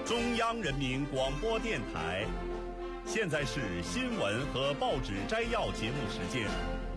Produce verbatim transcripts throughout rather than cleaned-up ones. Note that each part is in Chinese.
中央人民广播电台，现在是新闻和报纸摘要节目时间。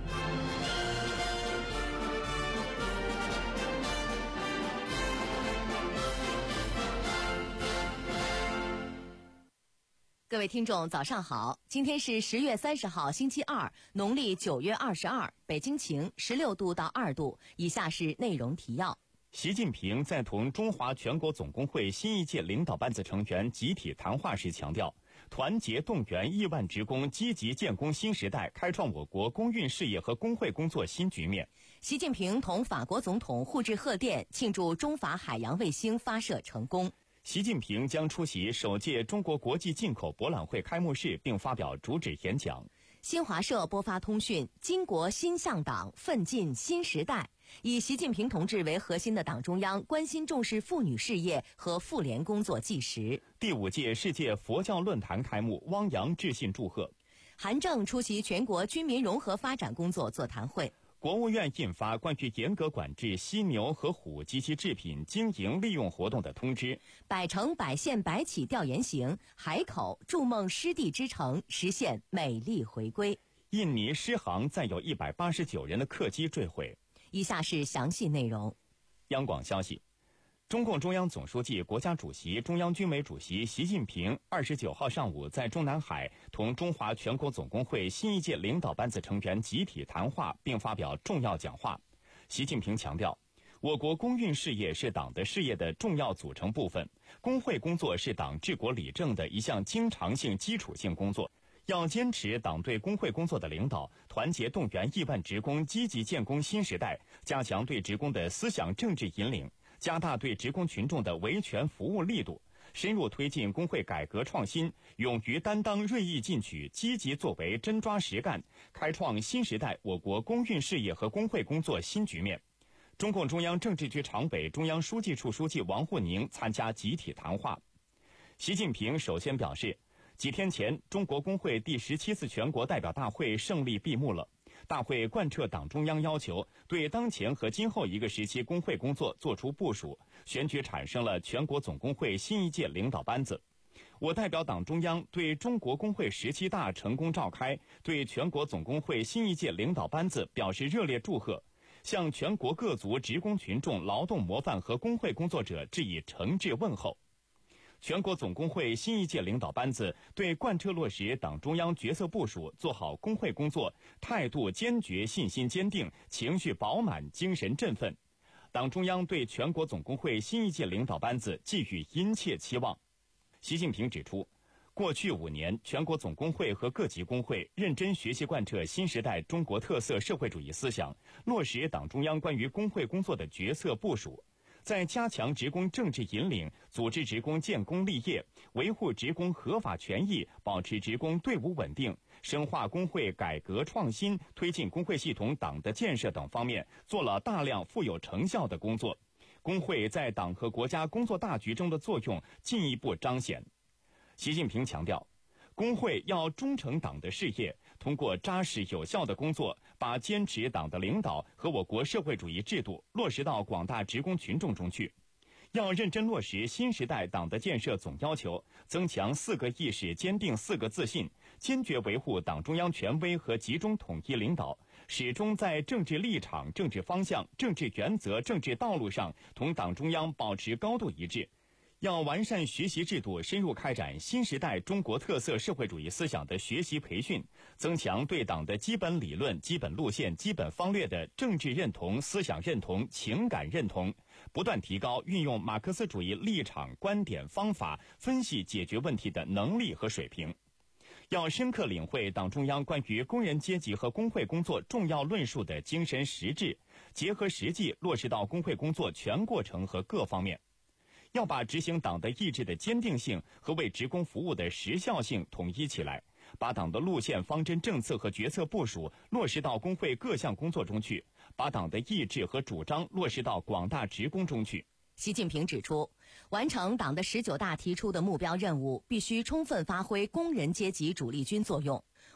各位听众早上好，今天是十月三十号星期二，农历九月二十二，北京晴，十六度到二度。以下是内容提要。 习近平在同中华全国总工会新一届领导班子成员集体谈话时强调，团结动员亿万职工积极建功新时代，开创我国工运事业和工会工作新局面。 习近平同法国总统互致贺电，庆祝中法海洋卫星发射成功。 习近平将出席首届中国国际进口博览会开幕式并发表主旨演讲。 新华社播发通讯，巾帼新向党，奋进新时代。以习近平同志为核心的党中央关心重视妇女事业和妇联工作纪实。 第五届世界佛教论坛开幕，汪洋致信祝贺。 韩正出席全国军民融合发展工作座谈会。 国务院印发关于严格管制犀牛和虎及其制品经营利用活动的通知。 百城百县百企调研行，海口筑梦湿地之城，实现美丽回归。 印尼狮航载有一百八十九人的客机坠毁。 以下是详细内容。 央广消息，中共中央总书记、国家主席、中央军委主席习近平二十九号上午在中南海同中华全国总工会新一届领导班子成员集体谈话，并发表重要讲话。习近平强调，我国工运事业是党的事业的重要组成部分，工会工作是党治国理政的一项经常性基础性工作。要坚持党对工会工作的领导，团结动员亿万职工积极建功新时代，加强对职工的思想政治引领，加大对职工群众的维权服务力度，深入推进工会改革创新，勇于担当锐意进取，积极作为真抓实干，开创新时代我国工运事业和工会工作新局面。中共中央政治局常委、中央书记处书记王沪宁参加集体谈话。习近平首先表示，几天前，中国工会第十七次全国代表大会胜利闭幕了。大会贯彻党中央要求，对当前和今后一个时期工会工作作出部署，选举产生了全国总工会新一届领导班子。我代表党中央对中国工会十七大成功召开，对全国总工会新一届领导班子表示热烈祝贺，向全国各族职工群众、劳动模范和工会工作者致以诚挚问候。全国总工会新一届领导班子对贯彻落实党中央决策部署，做好工会工作态度坚决、信心坚定、情绪饱满、精神振奋。党中央对全国总工会新一届领导班子寄予殷切期望。习近平指出，过去五年，全国总工会和各级工会认真学习贯彻新时代中国特色社会主义思想，落实党中央关于工会工作的决策部署，在加强职工政治引领，组织职工建功立业，维护职工合法权益，保持职工队伍稳定，深化工会改革创新，推进工会系统党的建设等方面，做了大量富有成效的工作。工会在党和国家工作大局中的作用进一步彰显。习近平强调，工会要忠诚党的事业，通过扎实有效的工作，把坚持党的领导和我国社会主义制度落实到广大职工群众中去。要认真落实新时代党的建设总要求，增强四个意识，坚定四个自信，坚决维护党中央权威和集中统一领导，始终在政治立场、政治方向、政治原则、政治道路上同党中央保持高度一致。要完善学习制度，深入开展新时代中国特色社会主义思想的学习培训，增强对党的基本理论、基本路线、基本方略的政治认同、思想认同、情感认同，不断提高运用马克思主义立场、观点、方法分析解决问题的能力和水平。要深刻领会党中央关于工人阶级和工会工作重要论述的精神实质，结合实际落实到工会工作全过程和各方面。要把执行党的意志的坚定性和为职工服务的时效性统一起来，把党的路线方针政策和决策部署落实到工会各项工作中去，把党的意志和主张落实到广大职工中去。 习近平指出，完成党的十九大提出的目标任务，必须充分发挥工人阶级主力军作用。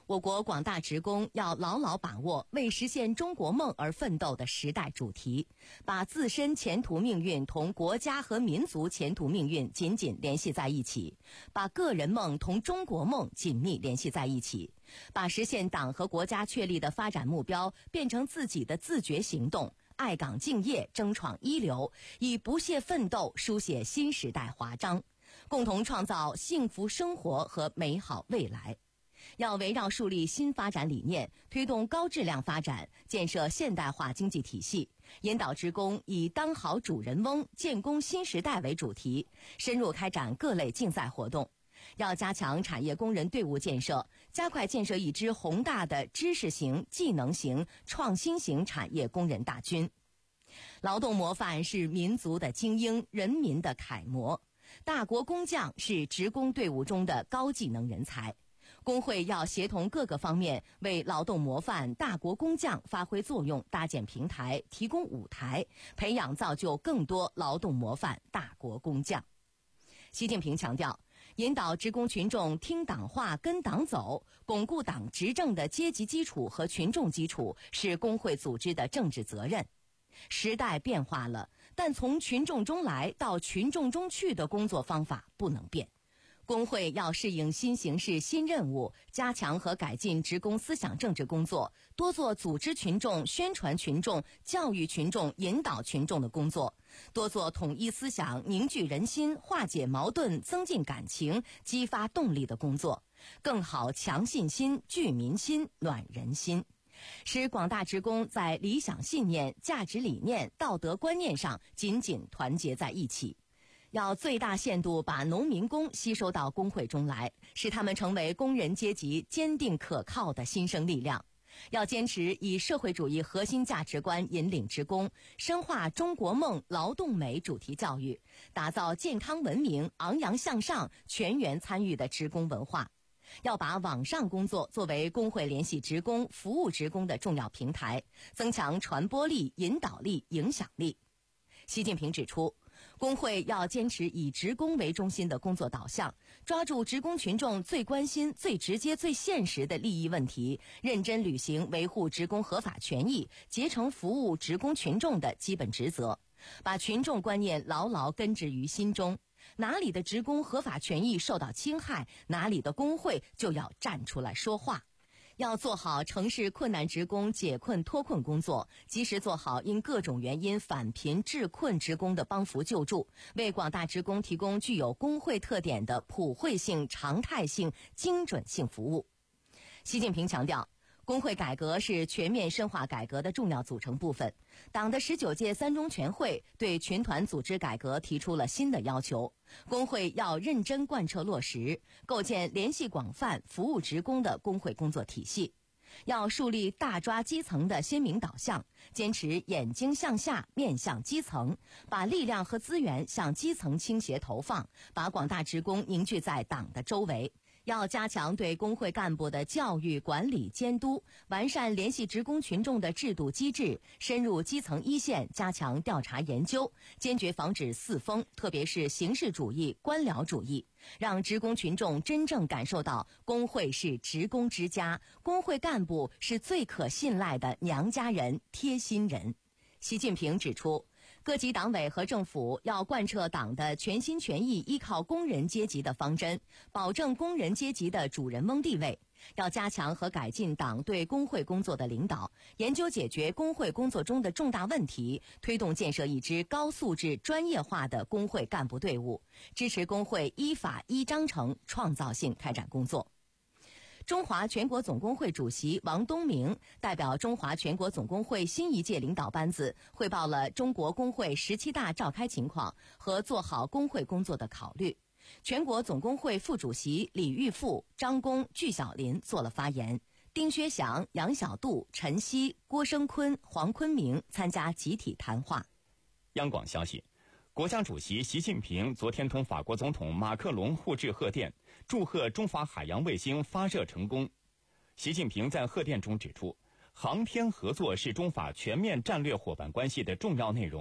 我国广大职工要牢牢把握为实现中国梦而奋斗的时代主题，把自身前途命运同国家和民族前途命运紧紧联系在一起，把个人梦同中国梦紧密联系在一起，把实现党和国家确立的发展目标变成自己的自觉行动，爱岗敬业，争创一流，以不懈奋斗书写新时代华章，共同创造幸福生活和美好未来。要围绕树立新发展理念，推动高质量发展，建设现代化经济体系，引导职工以当好主人翁，建功新时代为主题，深入开展各类竞赛活动。要加强产业工人队伍建设，加快建设一支宏大的知识型、技能型、创新型产业工人大军。劳动模范是民族的精英，人民的楷模。大国工匠是职工队伍中的高技能人才。工会要协同各个方面，为劳动模范大国工匠发挥作用，搭建平台，提供舞台，培养造就更多劳动模范大国工匠。习近平强调，引导职工群众听党话、跟党走，巩固党执政的阶级基础和群众基础，是工会组织的政治责任。时代变化了，但从群众中来到群众中去的工作方法不能变。工会要适应新形势、新任务，加强和改进职工思想政治工作，多做组织群众、宣传群众、教育群众、引导群众的工作，多做统一思想、凝聚人心、化解矛盾、增进感情、激发动力的工作，更好强信心、聚民心、暖人心，使广大职工在理想信念、价值理念、道德观念上紧紧团结在一起。要最大限度把农民工吸收到工会中来，使他们成为工人阶级坚定可靠的新生力量。要坚持以社会主义核心价值观引领职工，深化中国梦、劳动美主题教育，打造健康文明、昂扬向上、全员参与的职工文化。要把网上工作作为工会联系职工、服务职工的重要平台，增强传播力、引导力、影响力。习近平指出，工会要坚持以职工为中心的工作导向，抓住职工群众最关心、最直接、最现实的利益问题，认真履行维护职工合法权益、竭诚服务职工群众的基本职责，把群众观念牢牢根植于心中。哪里的职工合法权益受到侵害，哪里的工会就要站出来说话。要做好城市困难职工解困脱困工作，及时做好因各种原因返贫致困职工的帮扶救助，为广大职工提供具有工会特点的普惠性、常态性、精准性服务。习近平强调，工会改革是全面深化改革的重要组成部分。党的十九届三中全会对群团组织改革提出了新的要求，工会要认真贯彻落实，构建联系广泛、服务职工的工会工作体系。要树立大抓基层的鲜明导向，坚持眼睛向下、面向基层，把力量和资源向基层倾斜投放，把广大职工凝聚在党的周围。要加强对工会干部的教育、管理、监督，完善联系职工群众的制度机制，深入基层一线，加强调查研究，坚决防止四风，特别是形式主义、官僚主义，让职工群众真正感受到工会是职工之家，工会干部是最可信赖的娘家人、贴心人。习近平指出，各级党委和政府要贯彻党的全心全意依靠工人阶级的方针，保证工人阶级的主人翁地位。要加强和改进党对工会工作的领导，研究解决工会工作中的重大问题，推动建设一支高素质、专业化的工会干部队伍，支持工会依法依章程创造性开展工作。中华全国总工会主席王东明代表中华全国总工会新一届领导班子汇报了中国工会十七大召开情况和做好工会工作的考虑。全国总工会副主席李玉富、张工、具小林做了发言，丁薛祥、杨小杜、陈希、郭声坤、黄坤明参加集体谈话。 央广消息，国家主席习近平昨天同法国总统马克龙互致贺电，祝贺中法海洋卫星发射成功。习近平在贺电中指出，航天合作是中法全面战略伙伴关系的重要内容，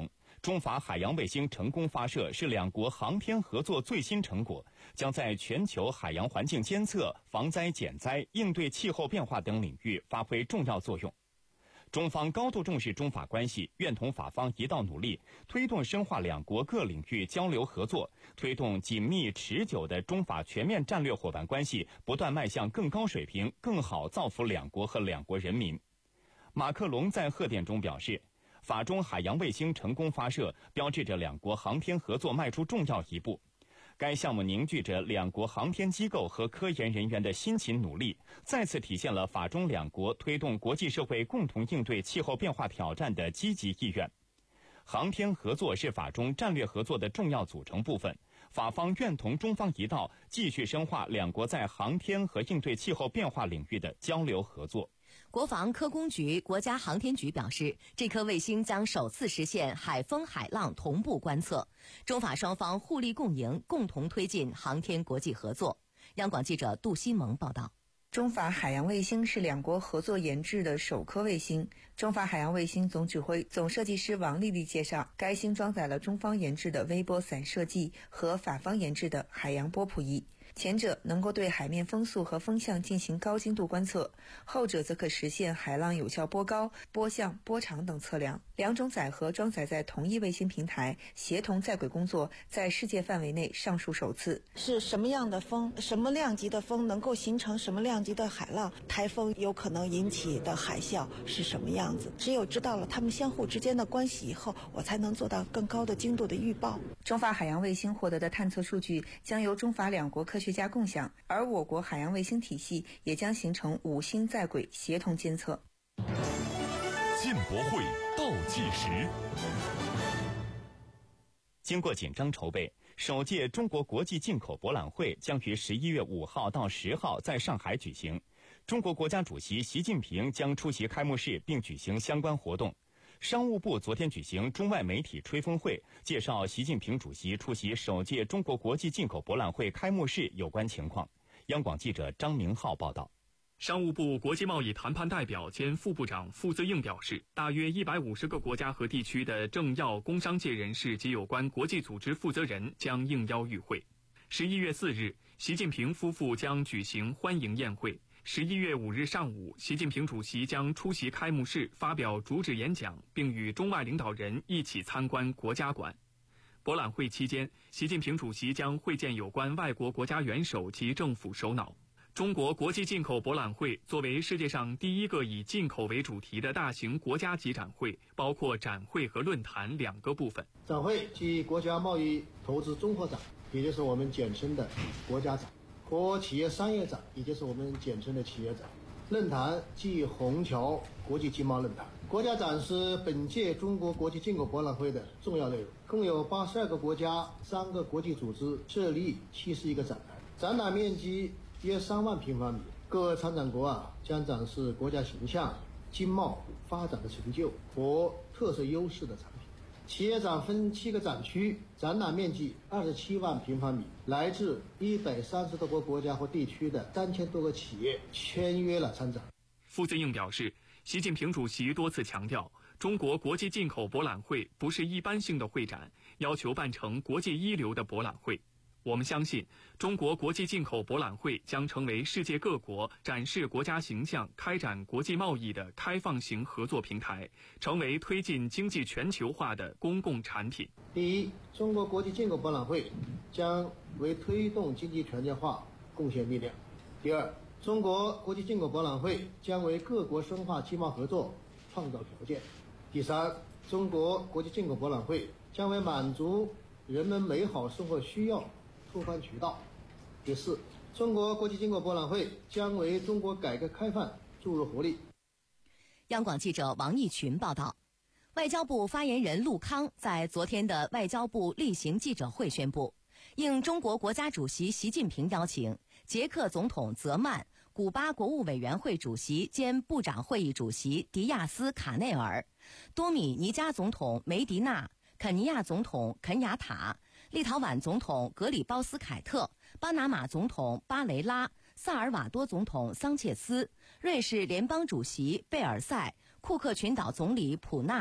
中法海洋卫星成功发射是两国航天合作最新成果，将在全球海洋环境监测、防灾减灾、应对气候变化等领域发挥重要作用。中方高度重视中法关系，愿同法方一道努力，推动深化两国各领域交流合作，推动紧密持久的中法全面战略伙伴关系不断迈向更高水平，更好造福两国和两国人民。马克龙在贺电中表示，法中海洋卫星成功发射，标志着两国航天合作迈出重要一步。该项目凝聚着两国航天机构和科研人员的辛勤努力，再次体现了法中两国推动国际社会共同应对气候变化挑战的积极意愿。航天合作是法中战略合作的重要组成部分，法方愿同中方一道，继续深化两国在航天和应对气候变化领域的交流合作。 国防科工局、国家航天局表示，这颗卫星将首次实现海风海浪同步观测，中法双方互利共赢，共同推进航天国际合作。央广记者杜新萌报道。 中法海洋卫星是两国合作研制的首颗卫星。中法海洋卫星总指挥、总设计师王丽丽介绍，该星装载了中方研制的微波散射计和法方研制的海洋波谱仪。前者能够对海面风速和风向进行高精度观测，后者则可实现海浪有效波高、波向、波长等测量。两种载荷装载在同一卫星平台，协同在轨工作在世界范围内尚属首次。 是什么样的风，什么量级的风能够形成什么量级的海浪，台风有可能引起的海啸是什么样子，只有知道了它们相互之间的关系以后，我才能做到更高的精度的预报。 中法海洋卫星获得的探测数据将由中法两国科学家共享，而我国海洋卫星体系也将形成五星在轨协同监测。 进博会倒计时。 经过紧张筹备，首届中国国际进口博览会将于十一月五号到十号在上海举行。中国国家主席习近平将出席开幕式并举行相关活动。商务部昨天举行中外媒体吹风会，介绍习近平主席出席首届中国国际进口博览会开幕式有关情况。央广记者张明浩报道。 商务部国际贸易谈判代表兼副部长傅自应表示，大约一百五十个国家和地区的政要、工商界人士及有关国际组织负责人将应邀与会。十一月四日，习近平夫妇将举行欢迎宴会。十一月五日上午，习近平主席将出席开幕式，发表主旨演讲，并与中外领导人一起参观国家馆。博览会期间，习近平主席将会见有关外国国家元首及政府首脑。中国国际进口博览会作为世界上第一个以进口为主题的大型国家级展会，包括展会和论坛两个部分。 展会即国家贸易投资综合展，也就是我们简称的国家展，和企业商业展，也就是我们简称的企业展。论坛即虹桥国际经贸论坛。国家展是本届中国国际进口博览会的重要内容，共有八十二个国家、三个国际组织设立七十一个展台，展览面积约三万平方米。各参展国啊将展示国家形象、经贸发展的成就和特色优势的产品。企业展分七个展区，展览面积二十七万平方米，来自一百三十多个国家和地区的三千多个企业签约了参展。 傅自应表示，习近平主席多次强调，中国国际进口博览会不是一般性的会展，要求办成国际一流的博览会。我们相信，中国国际进口博览会将成为世界各国展示国家形象、开展国际贸易的开放型合作平台，成为推进经济全球化的公共产品。 第一，中国国际进口博览会将为推动经济全球化贡献力量。第二，中国国际进口博览会将为各国深化经贸合作创造条件。第三，中国国际进口博览会将为满足人们美好生活需要拓宽渠道。第四，中国国际进口博览会将为中国改革开放注入活力。 央广记者王义群报道。外交部发言人陆康在昨天的外交部例行记者会宣布，应中国国家主席习近平邀请，捷克总统泽曼、古巴国务委员会主席兼部长会议主席迪亚斯卡内尔、多米尼加总统梅迪纳、肯尼亚总统肯雅塔、立陶宛总统格里包斯凯特、巴拿马总统巴雷拉、萨尔瓦多总统桑切斯、瑞士联邦主席贝尔塞、库克群岛总理普纳、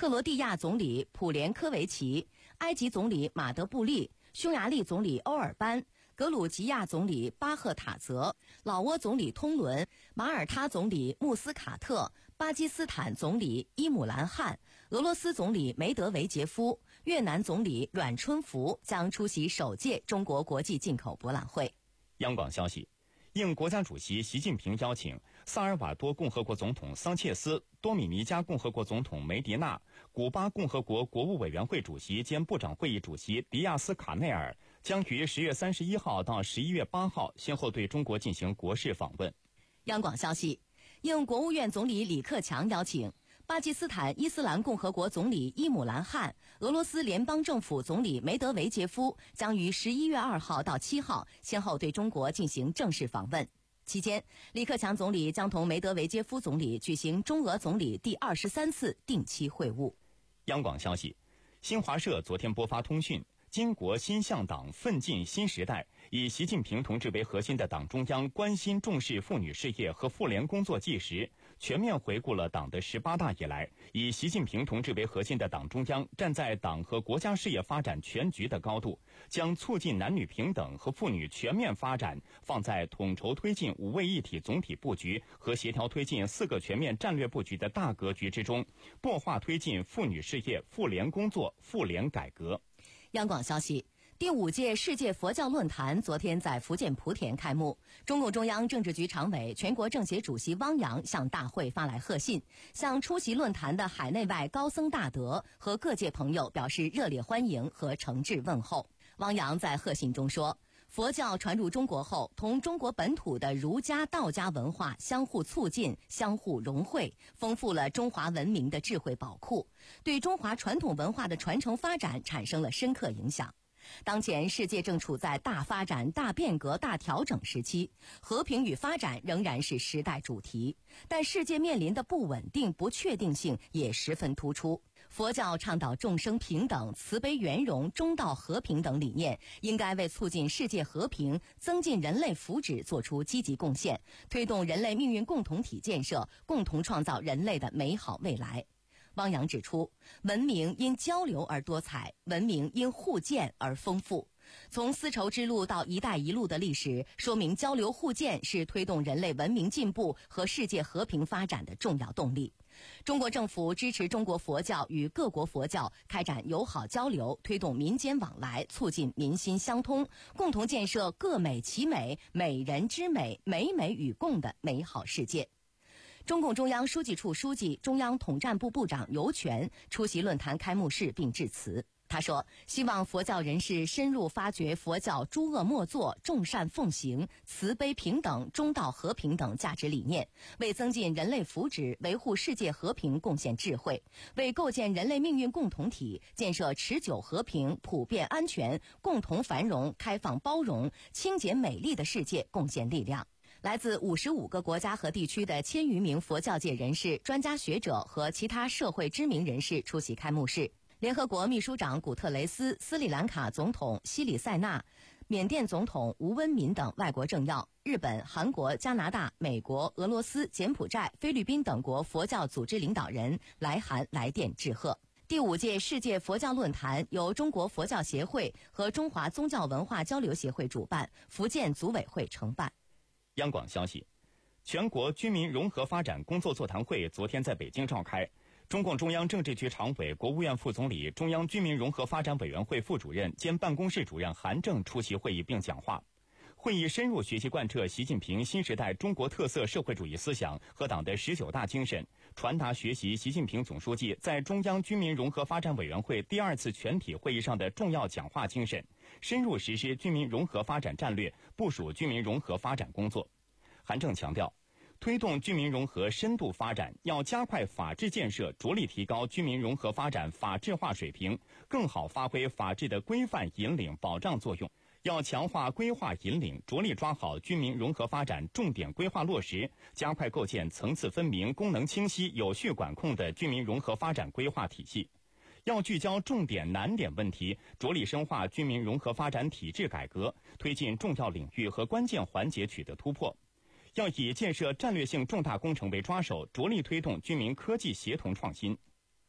克罗地亚总理普连科维奇、埃及总理马德布利、匈牙利总理欧尔班、格鲁吉亚总理巴赫塔泽、老挝总理通伦、马耳他总理穆斯卡特、巴基斯坦总理伊姆兰汗、俄罗斯总理梅德韦杰夫、越南总理阮春福将出席首届中国国际进口博览会。 央广消息，应国家主席习近平邀请，萨尔瓦多共和国总统桑切斯、多米尼加共和国总统梅迪纳、古巴共和国国务委员会主席兼部长会议主席迪亚斯卡内尔将于十月三十一号到十一月八号先后对中国进行国事访问。 央广消息，应国务院总理李克强邀请，巴基斯坦伊斯兰共和国总理伊姆兰汗、俄罗斯联邦政府总理梅德韦杰夫将于十一月二号到七号先后对中国进行正式访问。期间，李克强总理将同梅德韦杰夫总理举行中俄总理第二十三次定期会晤。 央广消息，新华社昨天播发通讯，金国新向党奋进新时代以习近平同志为核心的党中央关心重视妇女事业和妇联工作纪实，全面回顾了党的十八大以来，以习近平同志为核心的党中央站在党和国家事业发展全局的高度，将促进男女平等和妇女全面发展放在统筹推进五位一体总体布局和协调推进四个全面战略布局的大格局之中，擘画推进妇女事业妇联工作妇联改革。 央广消息，第五届世界佛教论坛昨天在福建莆田开幕，中共中央政治局常委、全国政协主席汪洋向大会发来贺信，向出席论坛的海内外高僧大德和各界朋友表示热烈欢迎和诚挚问候。汪洋在贺信中说，佛教传入中国后，同中国本土的儒家、道家文化相互促进、相互融汇，丰富了中华文明的智慧宝库，对中华传统文化的传承发展产生了深刻影响。当前世界正处在大发展、大变革、大调整时期，和平与发展仍然是时代主题，但世界面临的不稳定、不确定性也十分突出。佛教倡导众生平等、慈悲圆融、中道和平等理念，应该为促进世界和平、增进人类福祉做出积极贡献，推动人类命运共同体建设，共同创造人类的美好未来。汪洋指出，文明因交流而多彩，文明因互鉴而丰富。从丝绸之路到一带一路的历史，说明交流互鉴是推动人类文明进步和世界和平发展的重要动力。中国政府支持中国佛教与各国佛教开展友好交流，推动民间往来，促进民心相通，共同建设各美其美、美人之美、美美与共的美好世界。中共中央书记处书记、中央统战部部长尤权出席论坛开幕式并致辞。他说，希望佛教人士深入发掘佛教诸恶莫作、众善奉行、慈悲平等、中道和平等价值理念，为增进人类福祉、维护世界和平贡献智慧，为构建人类命运共同体、建设持久和平、普遍安全、共同繁荣、开放包容、清洁美丽的世界贡献力量。来自五十五个国家和地区的千余名佛教界人士、专家学者和其他社会知名人士出席开幕式。联合国秘书长古特雷斯、斯里兰卡总统西里塞纳、缅甸总统吴温敏等外国政要，日本、韩国、加拿大、美国、俄罗斯、柬埔寨、菲律宾等国佛教组织领导人来函来电致贺。第五届世界佛教论坛由中国佛教协会和中华宗教文化交流协会主办，福建组委会承办。 央广消息，全国居民融合发展工作座谈会昨天在北京召开，中共中央政治局常委、国务院副总理、中央居民融合发展委员会副主任兼办公室主任韩正出席会议并讲话。会议深入学习贯彻习近平新时代中国特色社会主义思想和党的十九大精神，传达学习习近平总书记在中央居民融合发展委员会第二次全体会议上的重要讲话精神，深入实施居民融合发展战略，部署居民融合发展工作。韩正强调，推动居民融合深度发展，要加快法治建设，着力提高居民融合发展法治化水平，更好发挥法治的规范引领保障作用。要强化规划引领，着力抓好居民融合发展重点规划落实，加快构建层次分明、功能清晰、有序管控的居民融合发展规划体系。要聚焦重点难点问题，着力深化居民融合发展体制改革，推进重要领域和关键环节取得突破。要以建设战略性重大工程为抓手，着力推动居民科技协同创新。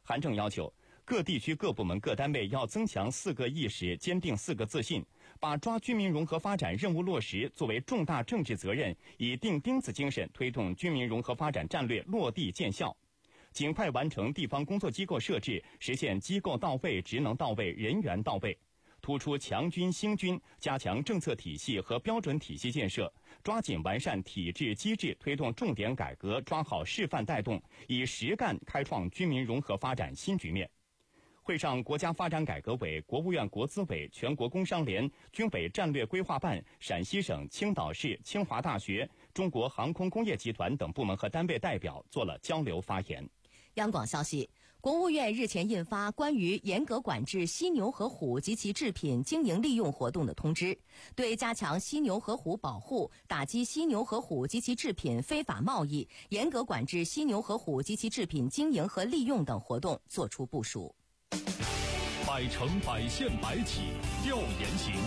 韩正要求各地区各部门各单位要增强四个意识，坚定四个自信，把抓居民融合发展任务落实作为重大政治责任，以钉钉子精神推动居民融合发展战略落地见效，尽快完成地方工作机构设置，实现机构到位、职能到位、人员到位，突出强军兴军，加强政策体系和标准体系建设，抓紧完善体制机制，推动重点改革，抓好示范带动，以实干开创居民融合发展新局面。会上，国家发展改革委、国务院国资委、全国工商联、军委战略规划办、陕西省、青岛市、清华大学、中国航空工业集团等部门和单位代表做了交流发言。 央广消息，国务院日前印发关于严格管制犀牛和虎及其制品经营利用活动的通知，对加强犀牛和虎保护、打击犀牛和虎及其制品非法贸易、严格管制犀牛和虎及其制品经营和利用等活动作出部署。 百城百县百企调研行。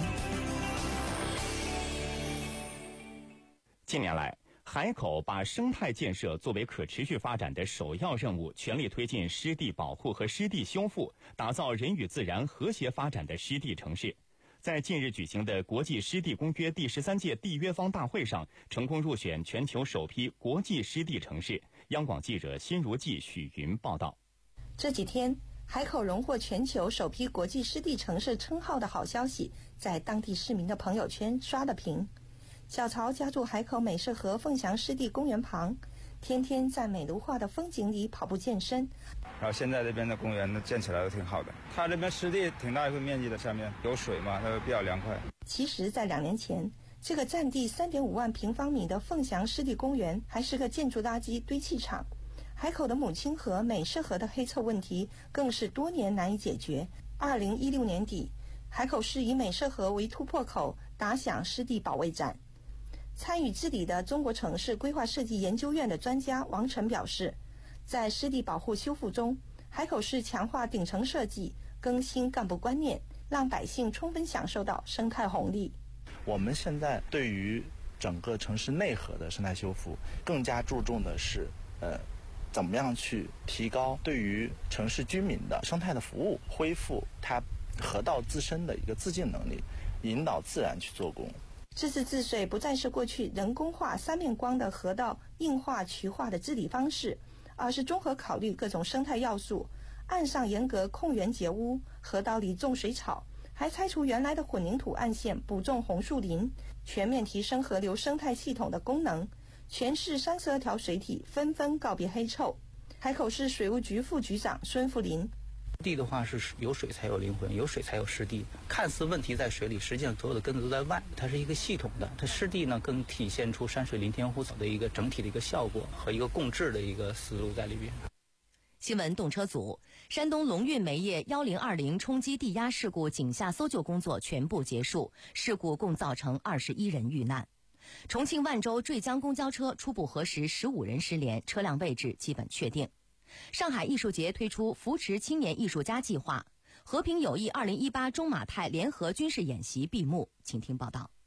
近年来，海口把生态建设作为可持续发展的首要任务，全力推进湿地保护和湿地修复，打造人与自然和谐发展的湿地城市。在近日举行的国际湿地公约第十三届缔约方大会上，成功入选全球首批国际湿地城市。央广记者辛如记、许云报道。 这几天，海口荣获全球首批国际湿地城市称号的好消息，在当地市民的朋友圈刷了屏。小曹家住海口美涉河凤翔湿地公园旁，天天在美如画的风景里跑步健身。 然后现在这边的公园呢建起来都挺好的，它这边湿地挺大一块面积的，下面有水嘛，它比较凉快。 其实，在两年前，这个占地 三点五万平方米的凤翔湿地公园还是个建筑垃圾堆砌场。海口的母亲河、美涉河的黑臭问题更是多年难以解决。二零一六年底，海口市以美涉河为突破口，打响湿地保卫战。参与治理的中国城市规划设计研究院的专家王晨表示，在湿地保护修复中，海口市强化顶层设计，更新干部观念，让百姓充分享受到生态红利。 我们现在对于整个城市内核的生态修复，更加注重的是呃怎么样去提高对于城市居民的生态的服务，恢复它河道自身的一个自净能力，引导自然去做工。 自治治水不再是过去人工化三面光的河道硬化渠化的治理方式，而是综合考虑各种生态要素，岸上严格控源截污，河道里种水草，还拆除原来的混凝土岸线，补种红树林，全面提升河流生态系统的功能。全市三十二条水体纷纷告别黑臭。海口市水务局副局长孙富林， 地的话是有水才有灵魂，有水才有湿地。看似问题在水里，实际上所有的根子都在外，它是一个系统的。它湿地呢，更体现出山水林田湖草的一个整体的一个效果和一个共治的一个思路在里边。 新闻动车组，山东龙运煤业一零二零冲击地压事故井下搜救工作全部结束，事故共造成二十一人遇难。重庆万州坠江公交车初步核实十五人失联，车辆位置基本确定。上海艺术节推出扶持青年艺术家计划，和平友谊二零一八中马泰联合军事演习闭幕，请听报道。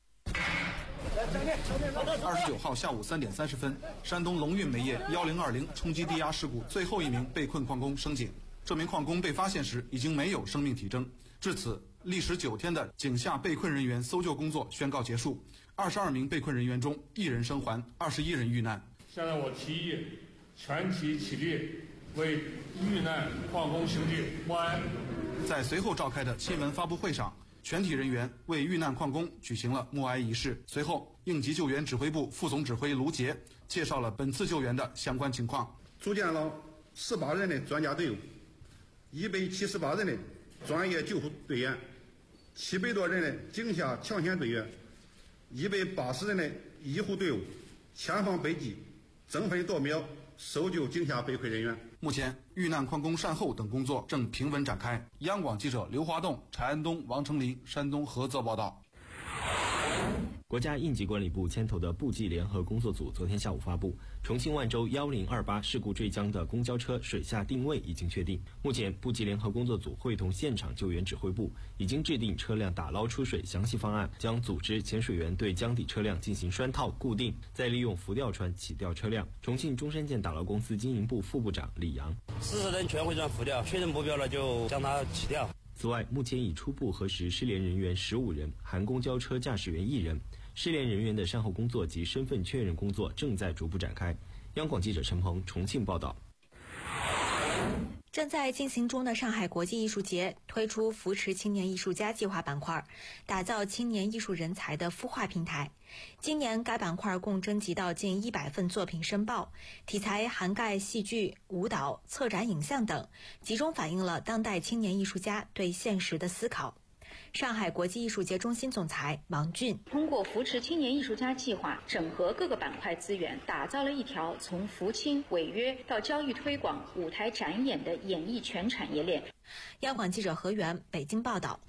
二十九号下午三点三十分，山东龙运煤业一零二零冲击地压事故最后一名被困矿工升井。这名矿工被发现时已经没有生命体征。至此，历时九天的井下被困人员搜救工作宣告结束。二十二名被困人员中，一人生还，二十一人遇难。 现在我提议全体起立，为遇难矿工兄弟默哀。 在随后召开的新闻发布会上，全体人员为遇难矿工举行了默哀仪式。随后，应急救援指挥部副总指挥卢杰介绍了本次救援的相关情况。 组建了十八人的专家队伍，一百七十八人的专业救护队员，七百多人的井下抢险队员，一百八十人的医护队伍，前方北极，争分夺秒搜救井下被困人员。 目前，遇难矿工善后等工作正平稳展开。央广记者刘华栋、柴安东、王成林，山东菏泽报道。 国家应急管理部牵头的部际联合工作组昨天下午发布，重庆万州幺零二八事故坠江的公交车水下定位已经确定。目前，部际联合工作组会同现场救援指挥部已经制定车辆打捞出水详细方案，将组织潜水员对江底车辆进行拴套固定，再利用浮吊船起吊车辆。重庆中山舰打捞公司经营部副部长李阳： 四十人全会转浮吊，确认目标了就将它起吊。 此外，目前已初步核实失联人员十五人，含公交车驾驶员一人。失联人员的善后工作及身份确认工作正在逐步展开。央广记者陈鹏重庆报道。 正在进行中的上海国际艺术节推出扶持青年艺术家计划板块，打造青年艺术人才的孵化平台。今年该板块共征集到近一百份作品申报，题材涵盖戏剧、舞蹈、策展影像等，集中反映了当代青年艺术家对现实的思考。上海国际艺术节中心总裁王俊： 通过扶持青年艺术家计划，整合各个板块资源，打造了一条从扶青、违约到交易推广、舞台展演的演艺全产业链。 央广记者何源北京报道。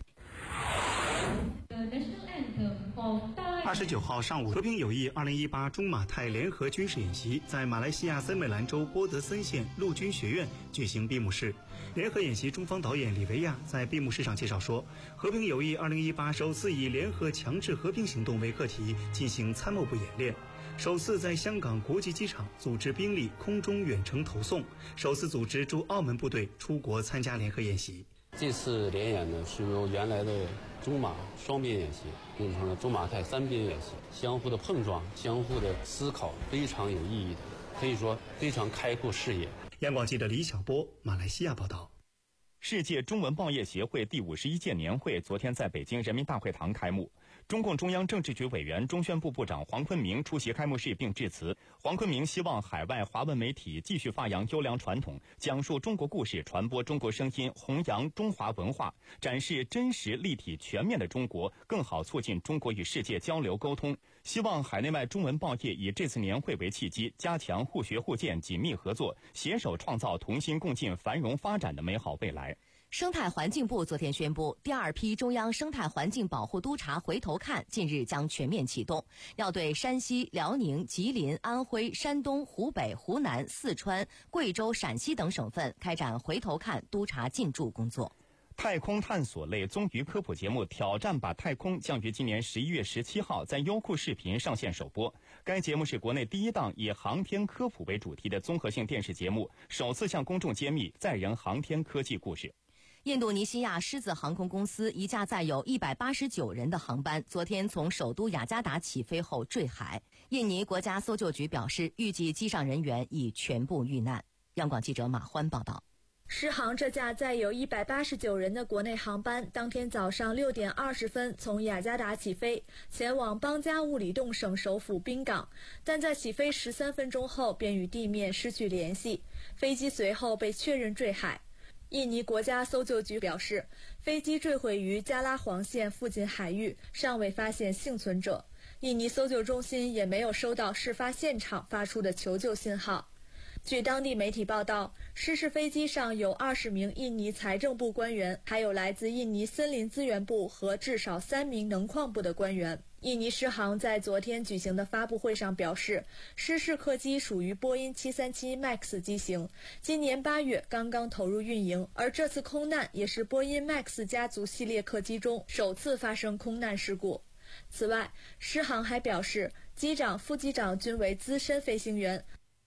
二十九号上午，和平友谊二零一八中马泰联合军事演习在马来西亚森美兰州波德森县陆军学院举行闭幕式。联合演习中方导演李维亚在闭幕式上介绍说，和平友谊二零一八首次以联合强制和平行动为课题进行参谋部演练，首次在香港国际机场组织兵力空中远程投送，首次组织驻澳门部队出国参加联合演习。 这次联演呢，是由原来的中马双边演习变成了中马泰三边演习，相互的碰撞，相互的思考，非常有意义的，可以说非常开阔视野。 央广记者李晓波，马来西亚报道。 世界中文报业协会第五十一届年会昨天在北京人民大会堂开幕。中共中央政治局委员、中宣部部长黄坤明出席开幕式并致辞。黄坤明希望海外华文媒体继续发扬优良传统，讲述中国故事，传播中国声音，弘扬中华文化，展示真实、立体、全面的中国，更好促进中国与世界交流沟通。希望海内外中文报业以这次年会为契机，加强互学互鉴、紧密合作，携手创造同心共进、繁荣发展的美好未来。 生态环境部昨天宣布，第二批中央生态环境保护督察回头看近日将全面启动，要对山西、辽宁、吉林、安徽、山东、湖北、湖南、四川、贵州、陕西等省份开展回头看督察进驻工作。 太空探索类综娱科普节目《挑战吧太空》将于今年十一月十七号在优酷视频上线首播。该节目是国内第一档以航天科普为主题的综合性电视节目，首次向公众揭秘载人航天科技故事。 印度尼西亚狮子航空公司一架载有一百八十九人的航班昨天从首都雅加达起飞后坠海。印尼国家搜救局表示，预计机上人员已全部遇难。央广记者马欢报道。 狮航这架载有一百八十九人的国内航班当天早上六点二十分从雅加达起飞，前往邦加乌里洞省首府宾港，但在起飞十三分钟后便与地面失去联系，飞机随后被确认坠海。印尼国家搜救局表示，飞机坠毁于加拉黄县附近海域，尚未发现幸存者。印尼搜救中心也没有收到事发现场发出的求救信号。据当地媒体报道，失事飞机上有二十名印尼财政部官员，还有来自印尼森林资源部和至少三名能矿部的官员。印尼狮航在昨天举行的发布会上表示，失事客机属于波音七三七 MAX 机型，今年八月刚刚投入运营，而这次空难也是波音 MAX 家族系列客机中首次发生空难事故。此外，狮航还表示，机长、副机长均为资深飞行员。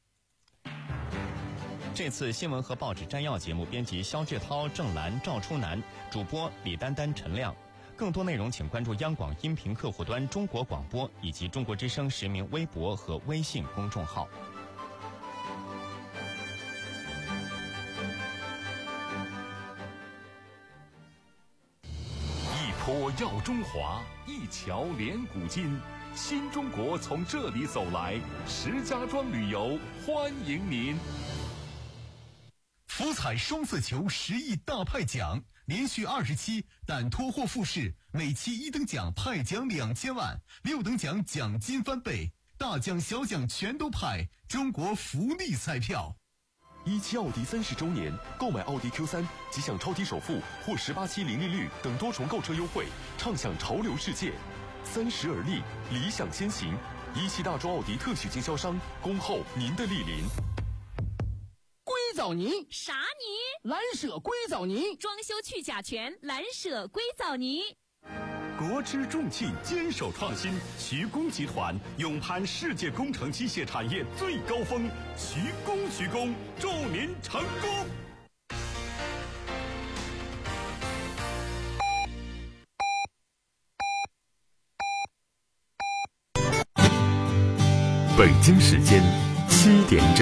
这次新闻和报纸摘要节目编辑肖志涛、郑兰、赵初南，主播李丹丹、陈亮。更多内容请关注央广音频客户端中国广播以及中国之声实名微博和微信公众号。 一坡耀中华，一桥连古今，新中国从这里走来，石家庄旅游欢迎您。 福彩双色球十亿大派奖，连续二十期胆脱货复市，每期一等奖派奖两千万，六等奖奖金翻倍，大奖小奖全都派，中国福利彩票。 一汽奥迪三十周年，购买奥迪 Q 三即享超低首付或十八期零利率等多重购车优惠，畅享潮流世界。 三十而立，理想先行。一汽大众奥迪特许经销商，恭候您的莅临。 硅藻泥啥泥？ 蓝舍硅藻泥， 装修去甲醛，蓝舍硅藻泥。 国之重器，坚守创新。徐工集团勇攀世界工程机械产业最高峰，徐工徐工，祝您成功！ 北京时间七点整。